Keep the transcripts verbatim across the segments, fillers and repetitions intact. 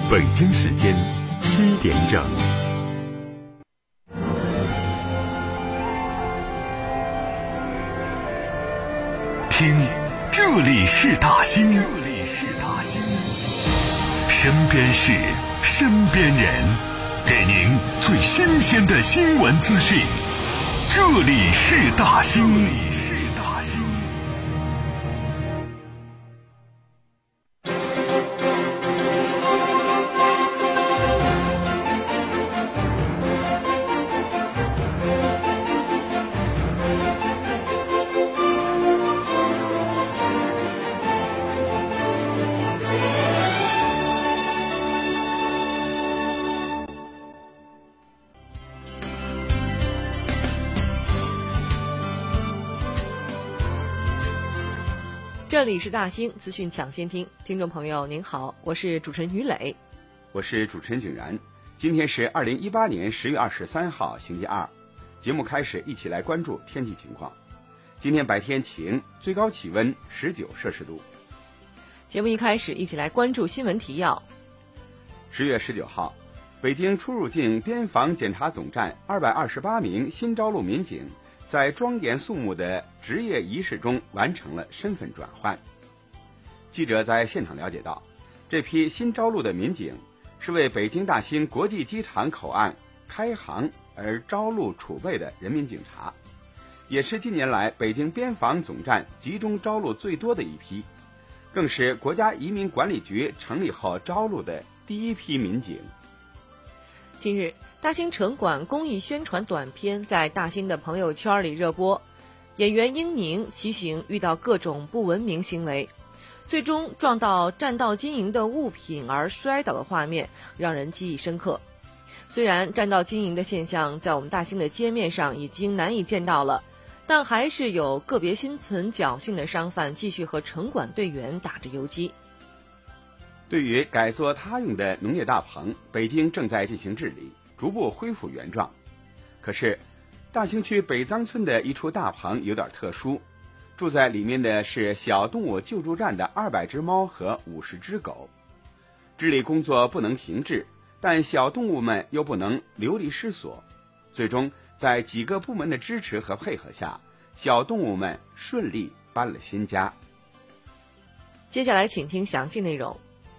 北京时间七点整。听，这里是大兴，这里是大兴，身边事，身边人，给您最新鲜的新闻资讯。这里是大兴，这里是大兴。 这里是大兴资讯抢先听，听众朋友您好，我是主持人于磊， 我是主持人景然。今天是二零一八年十月二十三号星期二，节目开始，一起来关注天气情况。今天白天晴，最高气温十九摄氏度。 节目一开始，一起来关注新闻提要。 十月十九号，北京出入境边防检查总站二百二十八名新招录民警在庄严肃穆的执业仪式中完成了身份转换。记者在现场了解到，这批新招录的民警是为北京大兴国际机场口岸开航而招录储备的人民警察，也是近年来北京边防总站集中招录最多的一批，更是国家移民管理局成立后招录的第一批民警。 近日，大兴城管公益宣传短片在大兴的朋友圈里热播，演员英宁骑行遇到各种不文明行为，最终撞到占道经营的物品而摔倒的画面让人记忆深刻。虽然占道经营的现象在我们大兴的街面上已经难以见到了，但还是有个别心存侥幸的商贩继续和城管队员打着游击。 对于改作他用的农业大棚，北京正在进行治理，逐步恢复原状。可是大兴区北张村的一处大棚有点特殊，住在里面的是小动物救助站的二百只猫和五十只狗。治理工作不能停滞，但小动物们又不能流离失所，最终在几个部门的支持和配合下，小动物们顺利搬了新家。 接下来请听详细内容。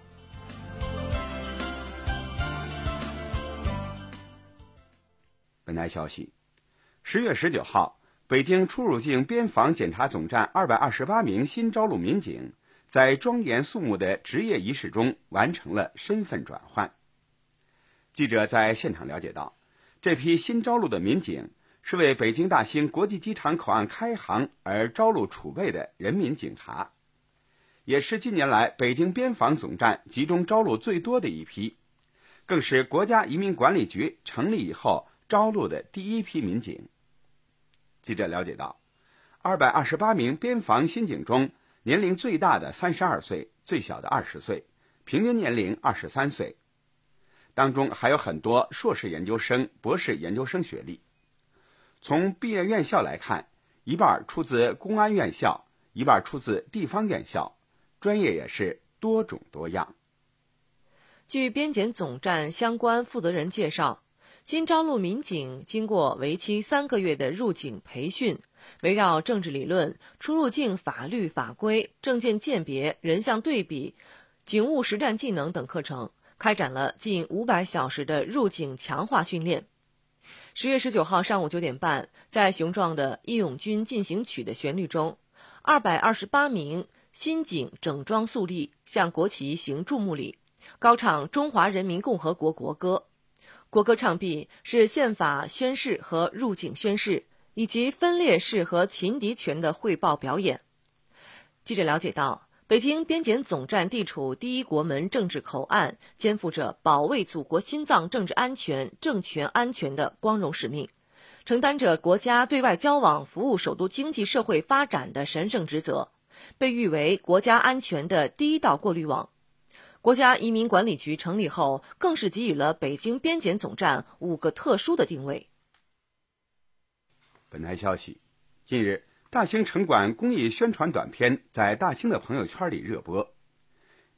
本台消息，十月十九号，北京出入境边防检查总站二百二十八名新招录民警在庄严肃穆的执业仪式中完成了身份转换。记者在现场了解到，这批新招录的民警是为北京大兴国际机场口岸开航而招录储备的人民警察，也是近年来北京边防总站集中招录最多的一批，更是国家移民管理局成立以后招录的第一批民警。记者了解到，二百二十八名边防新警中，年龄最大的三十二岁，最小的二十岁，平均年龄二十三岁。当中还有很多硕士研究生、博士研究生学历。从毕业院校来看，一半出自公安院校，一半出自地方院校，专业也是多种多样。 据边检总站相关负责人介绍，新招录民警经过为期三个月的入境培训，围绕政治理论、出入境法律法规、证件鉴别、人像对比、警务实战技能等课程，开展了近五百小时的入境强化训练。十月十九号上午九点半，在雄壮的《义勇军进行曲》的旋律中，二百二十八名新警整装肃立，向国旗行注目礼，高唱中华人民共和国国歌。国歌唱毕是宪法宣誓和入境宣誓，以及分列式和擒敌权的汇报表演。记者了解到，北京边检总站地处第一国门政治口岸，肩负着保卫祖国心脏政治安全、政权安全的光荣使命，承担着国家对外交往、服务首都经济社会发展的神圣职责，被誉为国家安全的第一道过滤网。国家移民管理局成立后，更是给予了北京边检总站五个特殊的定位。 本台消息，近日大兴城管公益宣传短片在大兴的朋友圈里热播。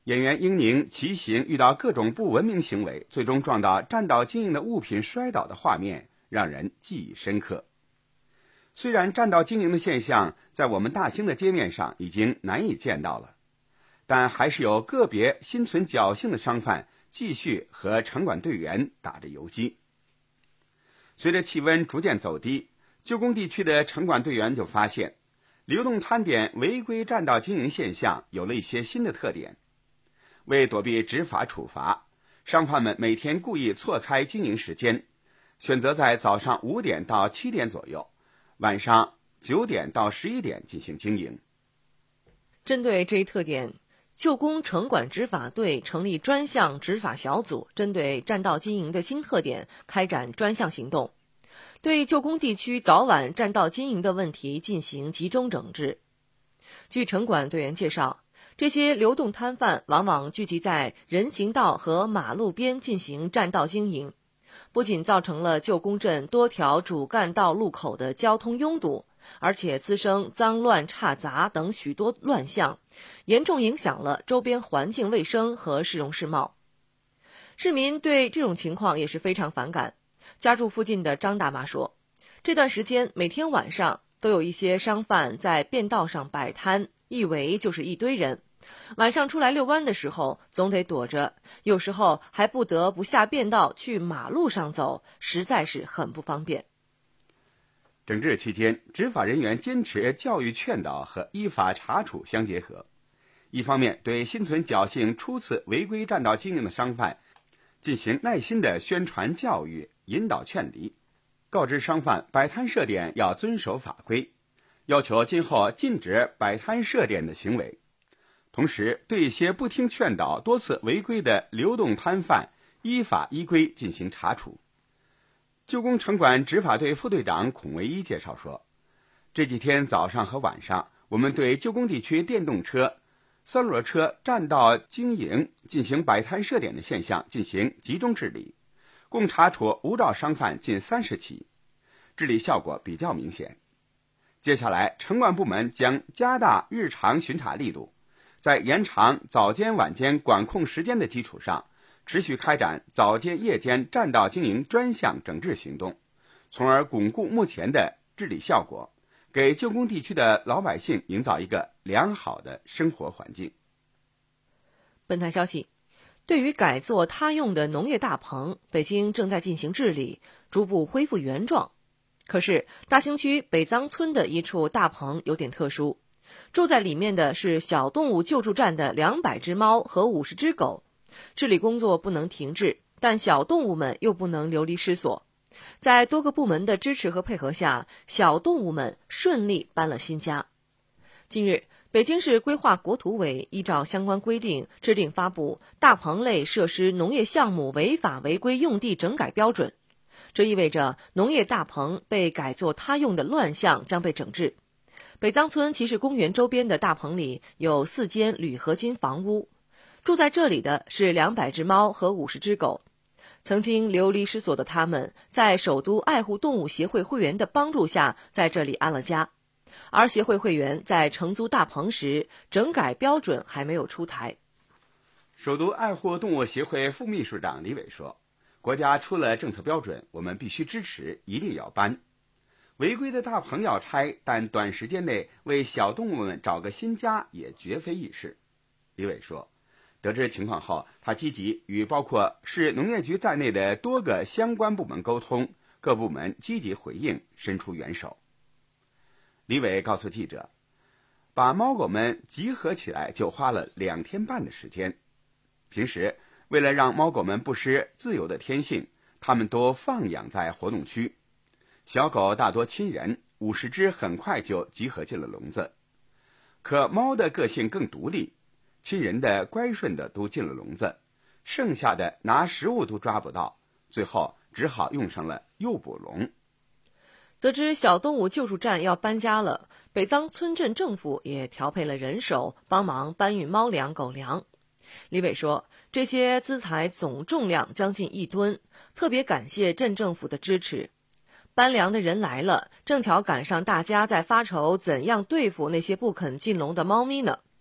演员英宁骑行遇到各种不文明行为，最终撞到占道经营的物品摔倒的画面，让人记忆深刻。虽然占道经营的现象在我们大兴的街面上已经难以见到了，但还是有个别心存侥幸的商贩继续和城管队员打着游击。随着气温逐渐走低，旧宫地区的城管队员就发现，流动摊点违规占道经营现象有了一些新的特点。为躲避执法处罚，商贩们每天故意错开经营时间，选择在早上五点到七点左右，晚上九点到十一点进行经营。 针对这一特点，旧宫城管执法队成立专项执法小组，针对占道经营的新特点开展专项行动，对旧宫地区早晚占道经营的问题进行集中整治。据城管队员介绍，这些流动摊贩往往聚集在人行道和马路边进行占道经营，不仅造成了旧宫镇多条主干道路口的交通拥堵，而且滋生脏乱差杂等许多乱象，严重影响了周边环境卫生和市容市貌。市民对这种情况也是非常反感。家住附近的张大妈说，这段时间每天晚上都有一些商贩在便道上摆摊，一围就是一堆人，晚上出来遛弯的时候总得躲着，有时候还不得不下便道去马路上走，实在是很不方便。 整治期间，执法人员坚持教育劝导和依法查处相结合，一方面对心存侥幸初次违规占道经营的商贩进行耐心的宣传教育、引导劝离，告知商贩摆摊设点要遵守法规，要求今后禁止摆摊设点的行为。同时，对一些不听劝导、多次违规的流动摊贩依法依规进行查处。旧宫城管执法队副队长孔维一介绍说，这几天早上和晚上，我们对旧宫地区电动车、三轮车占道经营进行摆摊设点的现象进行集中治理，共查处无照商贩近三十起，治理效果比较明显。接下来，城管部门将加大日常巡查力度，在延长早间晚间管控时间的基础上，持续开展早间夜间占道经营专项整治行动，从而巩固目前的治理效果，给旧宫地区的老百姓营造一个良好的生活环境。 本台消息，对于改作他用的农业大棚，北京正在进行治理，逐步恢复原状。可是大兴区北臧村的一处大棚有点特殊，住在里面的是小动物救助站的两百只猫和五十只狗，治理工作不能停滞，但小动物们又不能流离失所。在多个部门的支持和配合下，小动物们顺利搬了新家。近日，北京市规划国土委依照相关规定制定发布大棚类设施农业项目违法违规用地整改标准，这意味着农业大棚被改作他用的乱象将被整治。北臧村骑士公园周边的大棚里有四间铝合金房屋，住在这里的是两百只猫和五十只狗。曾经流离失所的他们，在首都爱护动物协会会员的帮助下，在这里安了家。而协会会员在承租大棚时，整改标准还没有出台。 首都爱护动物协会副秘书长李伟说，国家出了政策标准，我们必须支持，一定要搬。违规的大棚要拆，但短时间内为小动物们找个新家也绝非易事。李伟说，得知情况后，他积极与包括市农业局在内的多个相关部门沟通，各部门积极回应，伸出援手。李伟告诉记者，把猫狗们集合起来就花了两天半的时间。平时为了让猫狗们不失自由的天性，它们都放养在活动区。小狗大多亲人，五十只很快就集合进了笼子。可猫的个性更独立，亲人的乖顺的都进了笼子，剩下的拿食物都抓不到，最后只好用上了诱捕笼。 得知小动物救助站要搬家了，北臧村镇政府也调配了人手帮忙搬运猫粮、狗粮。李伟说，这些资材总重量将近一吨，特别感谢镇政府的支持。搬粮的人来了，正巧赶上大家在发愁怎样对付那些不肯进笼的猫咪呢。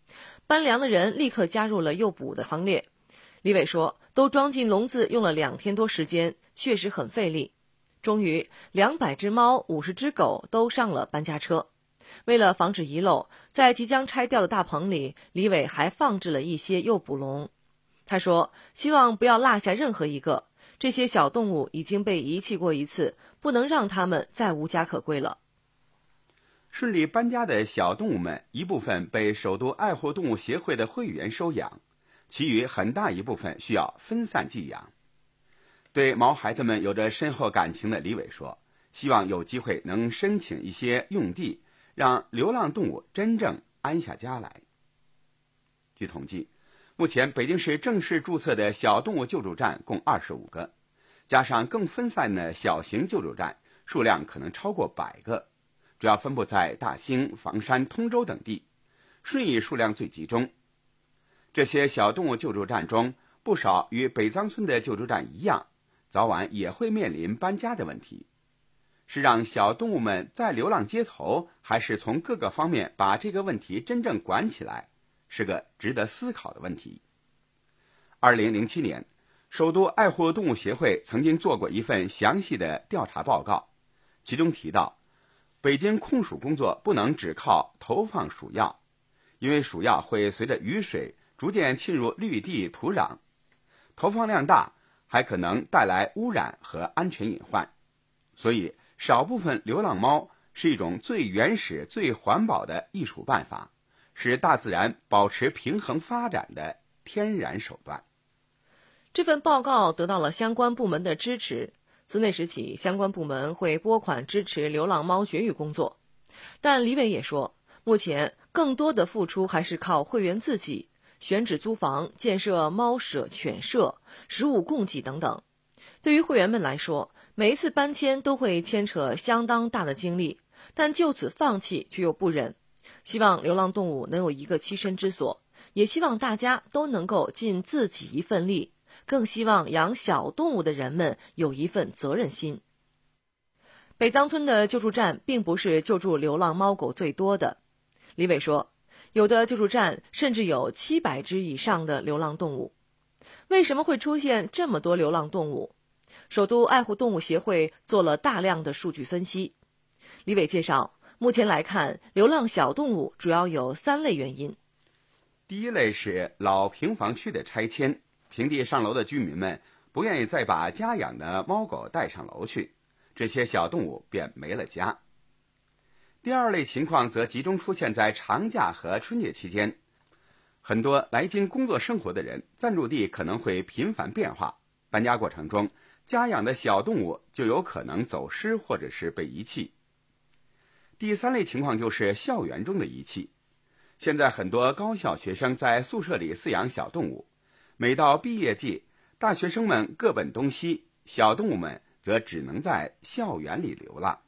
搬粮的人立刻加入了诱捕的行列。李伟说，都装进笼子用了两天多时间，确实很费力。终于两百只猫五十只狗都上了搬家车。为了防止遗漏，在即将拆掉的大棚里，李伟还放置了一些诱捕笼。他说，希望不要落下任何一个，这些小动物已经被遗弃过一次，不能让它们再无家可归了。 顺利搬家的小动物们，一部分被首都爱护动物协会的会员收养，其余很大一部分需要分散寄养。对毛孩子们有着深厚感情的李伟说，希望有机会能申请一些用地，让流浪动物真正安下家来。据统计，目前北京市正式注册的小动物救助站共二十五个，加上更分散的小型救助站，数量可能超过百个，主要分布在大兴、房山、通州等地，顺义数量最集中。这些小动物救助站中，不少与北藏村的救助站一样，早晚也会面临搬家的问题。是让小动物们再流浪街头，还是从各个方面把这个问题真正管起来，是个值得思考的问题。二零零七年，首都爱护动物协会曾经做过一份详细的调查报告，其中提到，北京控鼠工作不能只靠投放鼠药，因为鼠药会随着雨水逐渐侵入绿地土壤，投放量大，还可能带来污染和安全隐患。所以少部分流浪猫是一种最原始、最环保的艺术办法，是大自然保持平衡发展的天然手段。 这份报告得到了相关部门的支持，自那时起，相关部门会拨款支持流浪猫绝育工作。但李伟也说，目前更多的付出还是靠会员自己，选址租房、建设猫舍、犬舍、食物供给等等。对于会员们来说，每一次搬迁都会牵扯相当大的精力，但就此放弃却又不忍。希望流浪动物能有一个栖身之所，也希望大家都能够尽自己一份力，更希望养小动物的人们有一份责任心。北藏村的救助站并不是救助流浪猫狗最多的。李伟说，有的救助站甚至有七百只以上的流浪动物。为什么会出现这么多流浪动物？首都爱护动物协会做了大量的数据分析。李伟介绍，目前来看，流浪小动物主要有三类原因。 第一类是老平房区的拆迁，平地上楼的居民们不愿意再把家养的猫狗带上楼去，这些小动物便没了家。第二类情况则集中出现在长假和春节期间，很多来京工作生活的人暂住地可能会频繁变化，搬家过程中家养的小动物就有可能走失或者是被遗弃。第三类情况就是校园中的遗弃。现在很多高校学生在宿舍里饲养小动物，每到毕业季，大学生们各奔东西，小动物们则只能在校园里流浪。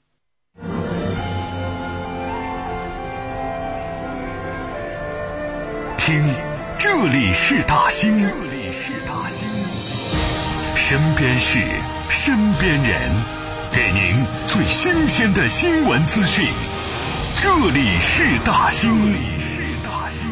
听，这里是大兴，这里是大兴，身边事，身边人，给您最新鲜的新闻资讯。这里是大兴，这里是大兴。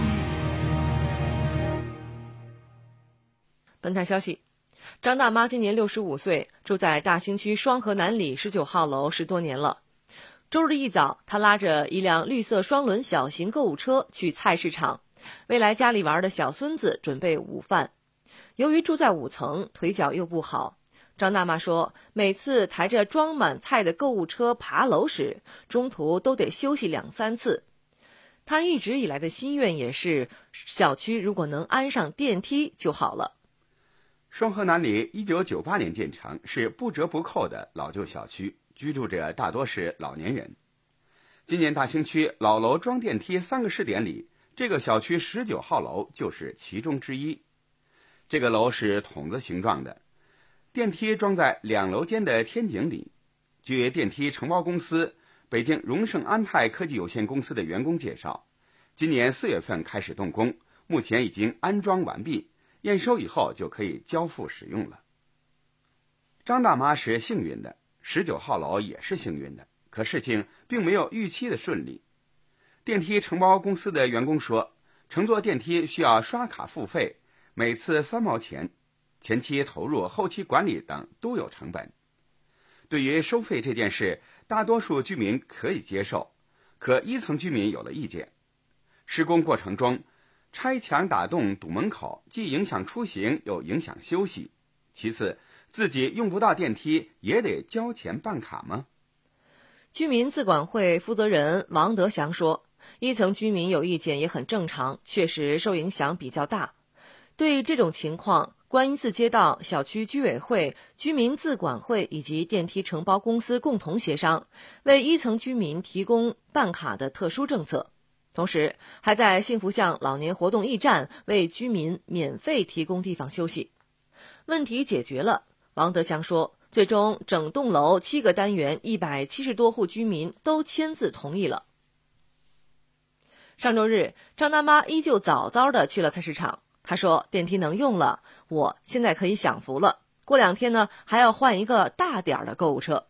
本台消息，张大妈今年六十五岁，住在大兴区双河南里十九号楼十多年了。周日一早，她拉着一辆绿色双轮小型购物车去菜市场，为来家里玩的小孙子准备午饭。由于住在五层，腿脚又不好，张大妈说，每次抬着装满菜的购物车爬楼时，中途都得休息两三次。她一直以来的心愿也是，小区如果能安上电梯就好了。 双河南里一九九八年建成，是不折不扣的老旧小区，居住着大多是老年人。今年大兴区老楼装电梯三个试点里，这个小区十九号楼就是其中之一。这个楼是筒子形状的，电梯装在两楼间的天井里。据电梯承包公司北京荣盛安泰科技有限公司的员工介绍，今年四月份开始动工，目前已经安装完毕，验收以后就可以交付使用了。张大妈是幸运的，十九号楼也是幸运的，可事情并没有预期的顺利。电梯承包公司的员工说， 乘坐电梯需要刷卡付费，每次三毛钱，前期投入、后期管理等都有成本。对于收费这件事，大多数居民可以接受，可一层居民有了意见。施工过程中，拆墙打洞堵门口，既影响出行又影响休息。其次，自己用不到电梯也得交钱办卡吗？ 居民自管会负责人王德祥说，一层居民有意见也很正常，确实受影响比较大。对这种情况，观音寺街道小区居委会、居民自管会以及电梯承包公司共同协商，为一层居民提供办卡的特殊政策。同时，还在幸福巷老年活动驿站为居民免费提供地方休息。问题解决了，王德祥说，最终整栋楼七个单元一百七十多户居民都签字同意了。上周日，张大妈依旧早早地去了菜市场。她说，电梯能用了，我现在可以享福了。过两天呢，还要换一个大点儿的购物车。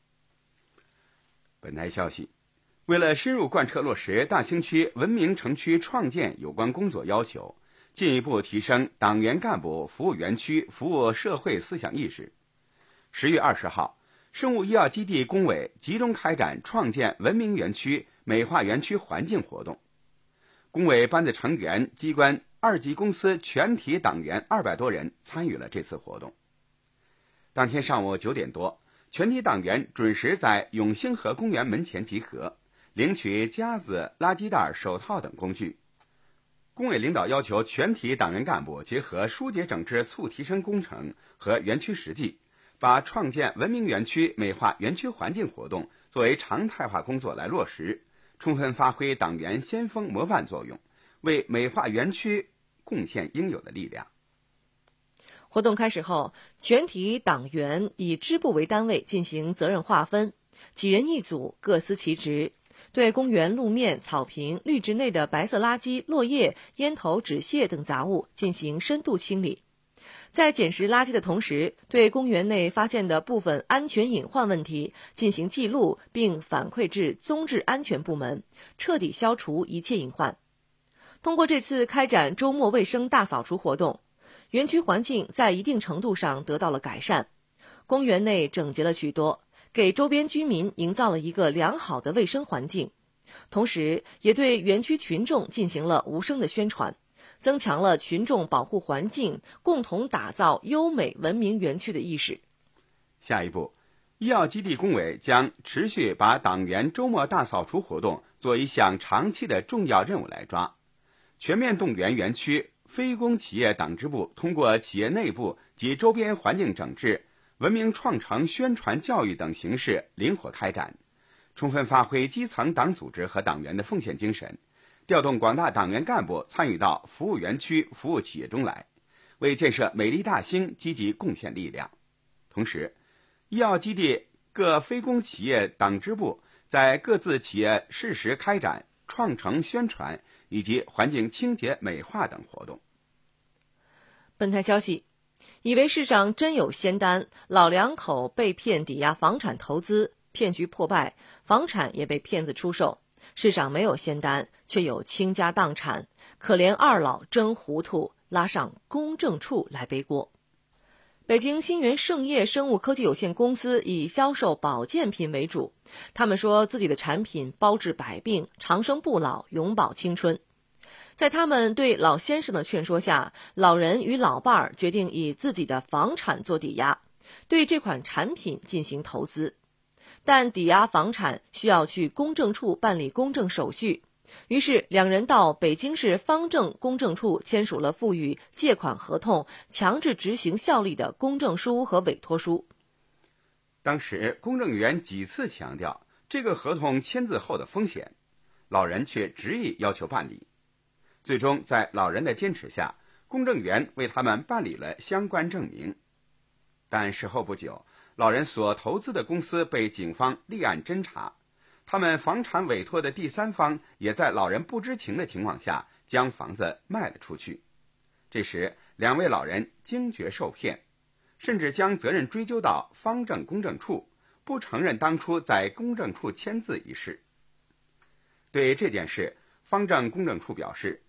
本台消息，为了深入贯彻落实大兴区文明城区创建有关工作要求，进一步提升党员干部服务园区服务社会思想意识，十月二十号，生物医药基地工委集中开展创建文明园区、美化园区环境活动。工委班子成员、机关、二级公司全体党员二百多人参与了这次活动。当天上午九点多，全体党员准时在永兴河公园门前集合，领取夹子、垃圾袋、手套等工具。工委领导要求全体党员干部结合疏解整治促提升工程和园区实际，把创建文明园区、美化园区环境活动作为常态化工作来落实，充分发挥党员先锋模范作用，为美化园区贡献应有的力量。 活动开始后，全体党员以支部为单位进行责任划分，几人一组，各司其职，对公园路面、草坪、绿植内的白色垃圾、落叶、烟头、纸屑等杂物进行深度清理。在捡拾垃圾的同时，对公园内发现的部分安全隐患问题进行记录，并反馈至综治安全部门，彻底消除一切隐患。通过这次开展周末卫生大扫除活动，园区环境在一定程度上得到了改善，公园内整洁了许多，给周边居民营造了一个良好的卫生环境，同时也对园区群众进行了无声的宣传，增强了群众保护环境、共同打造优美文明园区的意识。 下一步，医药基地工委将持续把党员周末大扫除活动做一项长期的重要任务来抓，全面动员园区非公企业党支部通过企业内部及周边环境整治、文明创城宣传教育等形式灵活开展，充分发挥基层党组织和党员的奉献精神，调动广大党员干部参与到服务园区、服务企业中来，为建设美丽大兴积极贡献力量。同时，医药基地各非公企业党支部在各自企业适时开展创城宣传以及环境清洁美化等活动。 本台消息，以为市上真有仙丹，老两口被骗抵押房产投资，骗局破败，房产也被骗子出售。世上没有仙丹，却有倾家荡产，可怜二老真糊涂，拉上公证处来背锅。北京新源盛业生物科技有限公司以销售保健品为主，他们说自己的产品包治百病，长生不老，永葆青春。在他们对老先生的劝说下，老人与老伴儿决定以自己的房产做抵押，对这款产品进行投资。但抵押房产需要去公证处办理公证手续，于是两人到北京市方正公证处签署了赋予借款合同强制执行效力的公证书和委托书。 当时公证员几次强调这个合同签字后的风险，老人却执意要求办理。最终在老人的坚持下，公证员为他们办理了相关证明。但事后不久，老人所投资的公司被警方立案侦查，他们房产委托的第三方也在老人不知情的情况下将房子卖了出去。这时两位老人惊觉受骗，甚至将责任追究到方正公证处，不承认当初在公证处签字一事。对这件事，方正公证处表示，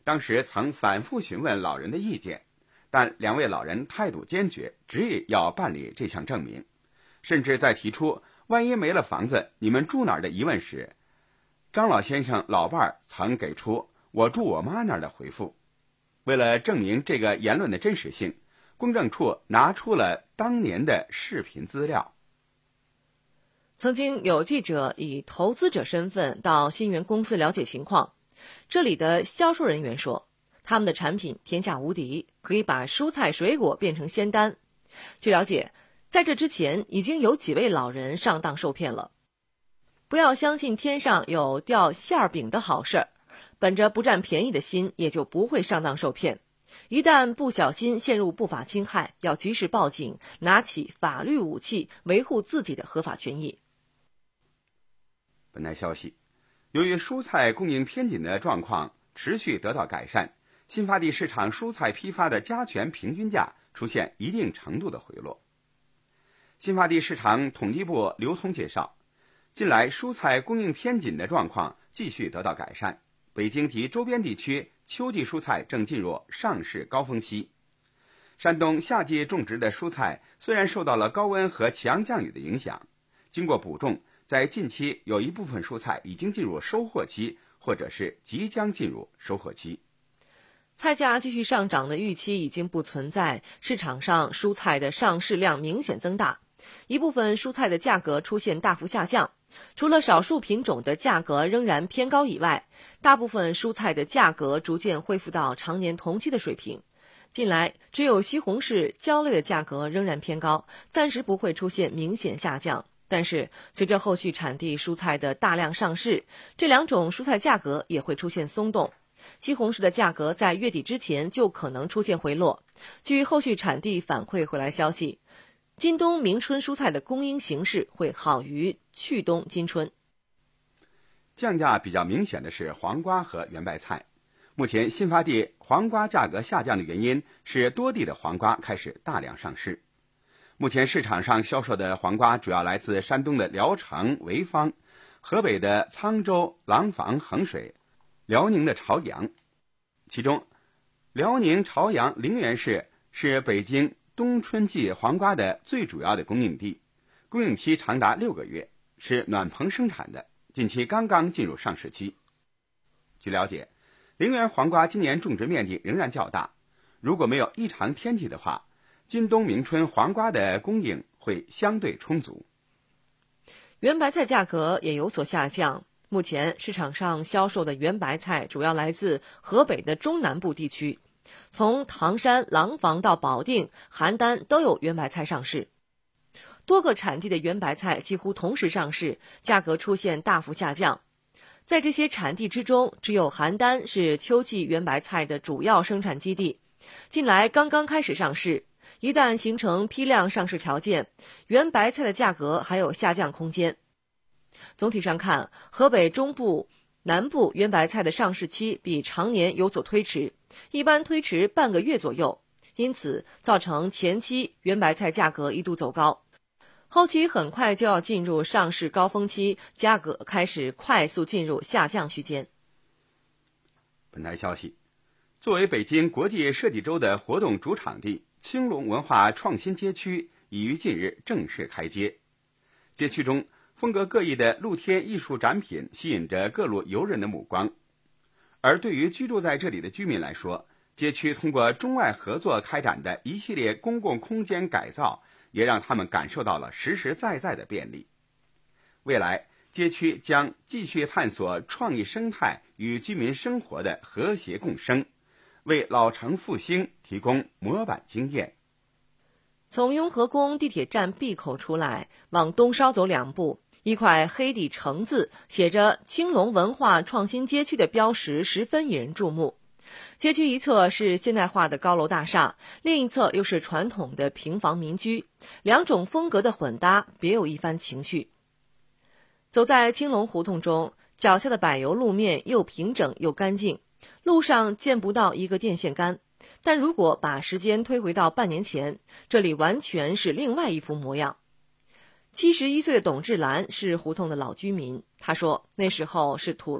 当时曾反复询问老人的意见，但两位老人态度坚决，执意要办理这项证明，甚至在提出万一没了房子你们住哪儿的疑问时，张老先生老伴儿曾给出我住我妈那儿的回复。为了证明这个言论的真实性，公证处拿出了当年的视频资料。 曾经有记者以投资者身份到新源公司了解情况，这里的销售人员说，他们的产品天下无敌，可以把蔬菜水果变成仙丹。据了解，在这之前已经有几位老人上当受骗了。不要相信天上有掉馅儿饼的好事儿，本着不占便宜的心，也就不会上当受骗。一旦不小心陷入不法侵害，要及时报警，拿起法律武器维护自己的合法权益。 本台消息，由于蔬菜供应偏紧的状况持续得到改善，新发地市场蔬菜批发的加权平均价出现一定程度的回落。新发地市场统计部流通介绍，近来蔬菜供应偏紧的状况继续得到改善，北京及周边地区秋季蔬菜正进入上市高峰期。山东夏季种植的蔬菜虽然受到了高温和强降雨的影响，经过补种，在近期有一部分蔬菜已经进入收获期，或者是即将进入收获期。 菜价继续上涨的预期已经不存在，市场上蔬菜的上市量明显增大，一部分蔬菜的价格出现大幅下降，除了少数品种的价格仍然偏高以外，大部分蔬菜的价格逐渐恢复到常年同期的水平。近来只有西红柿、椒类的价格仍然偏高，暂时不会出现明显下降。但是随着后续产地蔬菜的大量上市，这两种蔬菜价格也会出现松动。西红柿的价格在月底之前就可能出现回落。据后续产地反馈回来消息，今冬明春蔬菜的供应形势会好于去冬今春。 降价比较明显的是黄瓜和圆白菜。目前新发地黄瓜价格下降的原因是多地的黄瓜开始大量上市。目前市场上销售的黄瓜主要来自山东的聊城、潍坊，河北的沧州、廊坊、衡水，辽宁的朝阳。其中辽宁朝阳陵园市是北京冬春季黄瓜的最主要的供应地，供应期长达六个月，是暖棚生产的，近期刚刚进入上市期。据了解，陵园黄瓜今年种植面积仍然较大，如果没有异常天气的话，今冬明春黄瓜的供应会相对充足。 圆白菜价格也有所下降，目前市场上销售的圆白菜主要来自河北的中南部地区，从唐山、廊坊到保定、邯郸都有圆白菜上市。多个产地的圆白菜几乎同时上市，价格出现大幅下降。在这些产地之中，只有邯郸是秋季圆白菜的主要生产基地，近来刚刚开始上市。一旦形成批量上市条件，圆白菜的价格还有下降空间。总体上看，河北中部、南部圆白菜的上市期比常年有所推迟，一般推迟半个月左右，因此造成前期圆白菜价格一度走高，后期很快就要进入上市高峰期，价格开始快速进入下降区间。 本台消息，作为北京国际设计周的活动主场地，青龙文化创新街区已于近日正式开街。街区中风格各异的露天艺术展品吸引着各路游人的目光，而对于居住在这里的居民来说，街区通过中外合作开展的一系列公共空间改造，也让他们感受到了实实在在的便利。未来街区将继续探索创意生态与居民生活的和谐共生，为老城复兴提供模板经验。 从雍和宫地铁站 B 口出来，往东稍走两步，一块黑底橙字写着青龙文化创新街区的标识十分引人注目。街区一侧是现代化的高楼大厦，另一侧又是传统的平房民居，两种风格的混搭，别有一番情趣。走在青龙胡同中，脚下的柏油路面又平整又干净，路上见不到一个电线杆，但如果把时间推回到半年前，这里完全是另外一副模样。七十一岁的董志兰是胡同的老居民，他说那时候是土路，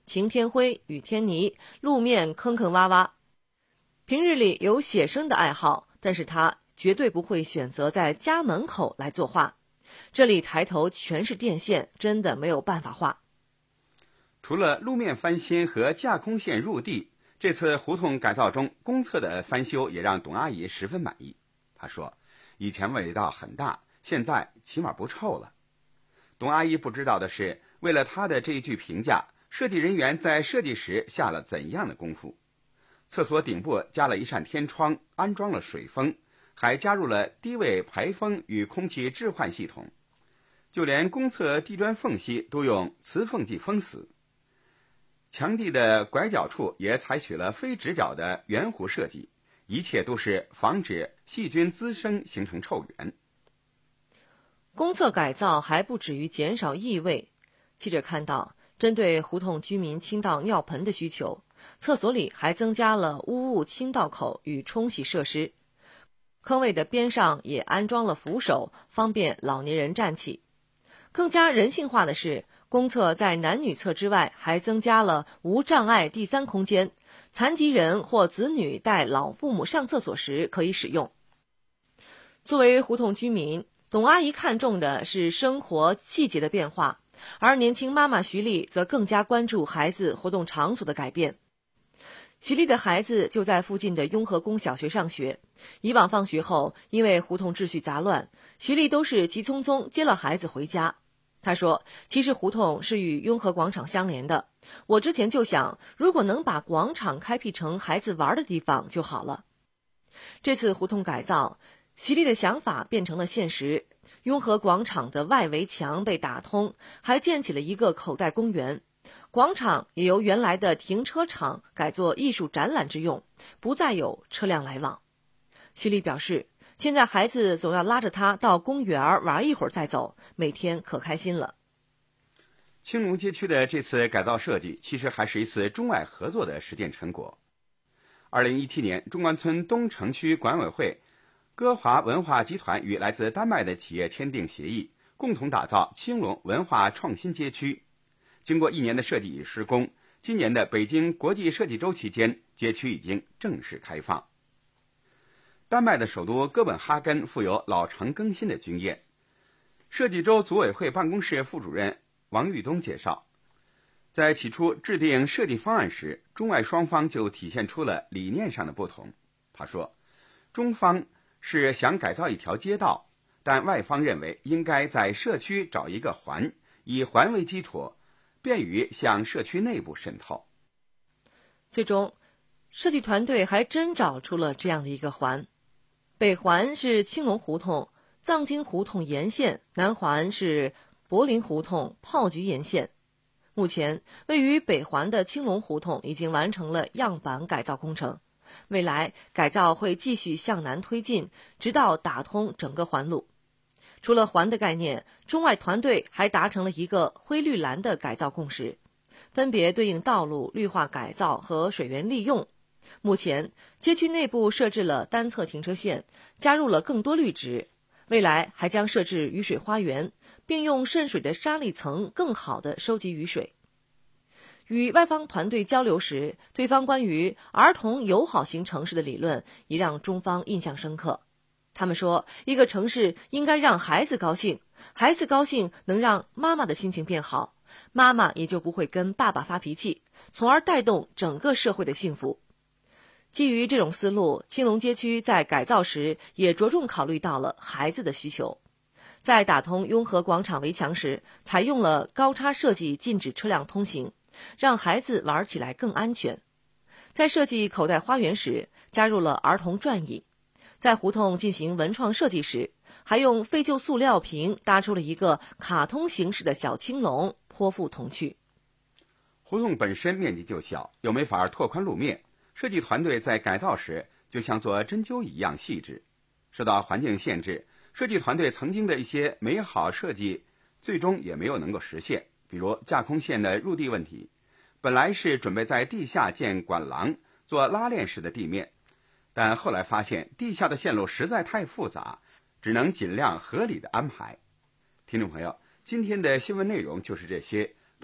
晴天灰，雨天泥，路面坑坑洼洼。平日里有写生的爱好，但是他绝对不会选择在家门口来作画。这里抬头全是电线，真的没有办法画。 除了路面翻新和架空线入地，这次胡同改造中公厕的翻修也让董阿姨十分满意。她说，以前味道很大，现在起码不臭了。董阿姨不知道的是，为了她的这一句评价，设计人员在设计时下了怎样的功夫。厕所顶部加了一扇天窗，安装了水封，还加入了低位排风与空气置换系统，就连公厕地砖缝隙都用磁缝剂封死。墙地的拐角处也采取了非直角的圆弧设计，一切都是防止细菌滋生形成臭源。 公厕改造还不止于减少异味，记者看到，针对胡同居民倾倒尿盆的需求，厕所里还增加了污物倾倒口与冲洗设施，坑位的边上也安装了扶手，方便老年人站起。更加人性化的是，公厕在男女厕之外还增加了无障碍第三空间，残疾人或子女带老父母上厕所时可以使用。作为胡同居民，董阿姨看重的是生活细节的变化，而年轻妈妈徐丽则更加关注孩子活动场所的改变。徐丽的孩子就在附近的雍和宫小学上学，以往放学后因为胡同秩序杂乱，徐丽都是急匆匆接了孩子回家。他说，其实胡同是与雍和广场相连的，我之前就想，如果能把广场开辟成孩子玩的地方就好了。这次胡同改造，徐丽的想法变成了现实，雍和广场的外围墙被打通，还建起了一个口袋公园，广场也由原来的停车场改作艺术展览之用，不再有车辆来往。徐丽表示，现在孩子总要拉着他到公园玩一会儿再走，每天可开心了。 青龙街区的这次改造设计，其实还是一次中外合作的实践成果。二零一七年，中关村东城区管委会、歌华文化集团与来自丹麦的企业签订协议，共同打造青龙文化创新街区。经过一年的设计与施工，今年的北京国际设计周期间，街区已经正式开放。丹麦的首都哥本哈根富有老城更新的经验。设计周组委会办公室副主任王玉东介绍，在起初制定设计方案时，中外双方就体现出了理念上的不同。他说，中方是想改造一条街道，但外方认为应该在社区找一个环，以环为基础，便于向社区内部渗透。 最终，设计团队还真找出了这样的一个环。北环是青龙胡同、藏经胡同沿线，南环是柏林胡同、炮局沿线。目前，位于北环的青龙胡同已经完成了样板改造工程，未来改造会继续向南推进，直到打通整个环路。除了环的概念，中外团队还达成了一个灰绿蓝的改造共识，分别对应道路绿化改造和水源利用。目前，街区内部设置了单侧停车线，加入了更多绿植，未来还将设置雨水花园，并用渗水的沙砾层更好地收集雨水。与外方团队交流时，对方关于儿童友好型城市的理论也让中方印象深刻。他们说，一个城市应该让孩子高兴，孩子高兴能让妈妈的心情变好，妈妈也就不会跟爸爸发脾气，从而带动整个社会的幸福。基于这种思路，青龙街区在改造时也着重考虑到了孩子的需求。在打通雍和广场围墙时，采用了高差设计，禁止车辆通行，让孩子玩起来更安全。在设计口袋花园时，加入了儿童转椅。在胡同进行文创设计时，还用废旧塑料瓶搭出了一个卡通形式的小青龙，颇富童趣。 胡同本身面积就小，又没法拓宽路面，设计团队在改造时就像做针灸一样细致。受到环境限制，设计团队曾经的一些美好设计最终也没有能够实现，比如架空线的入地问题。本来是准备在地下建管廊，做拉链式的地面，但后来发现地下的线路实在太复杂，只能尽量合理的安排。听众朋友，今天的新闻内容就是这些。本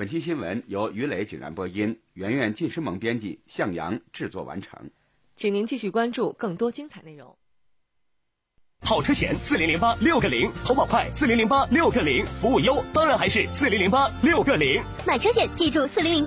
本期新闻由于磊井然播音，圆圆晋诗萌编辑，向阳制作完成。 请您继续关注更多精彩内容。 好车险四零零八六个零，投保快四零零八六个零，服务优当然还是四零零八六个零。 买车险记住四零零。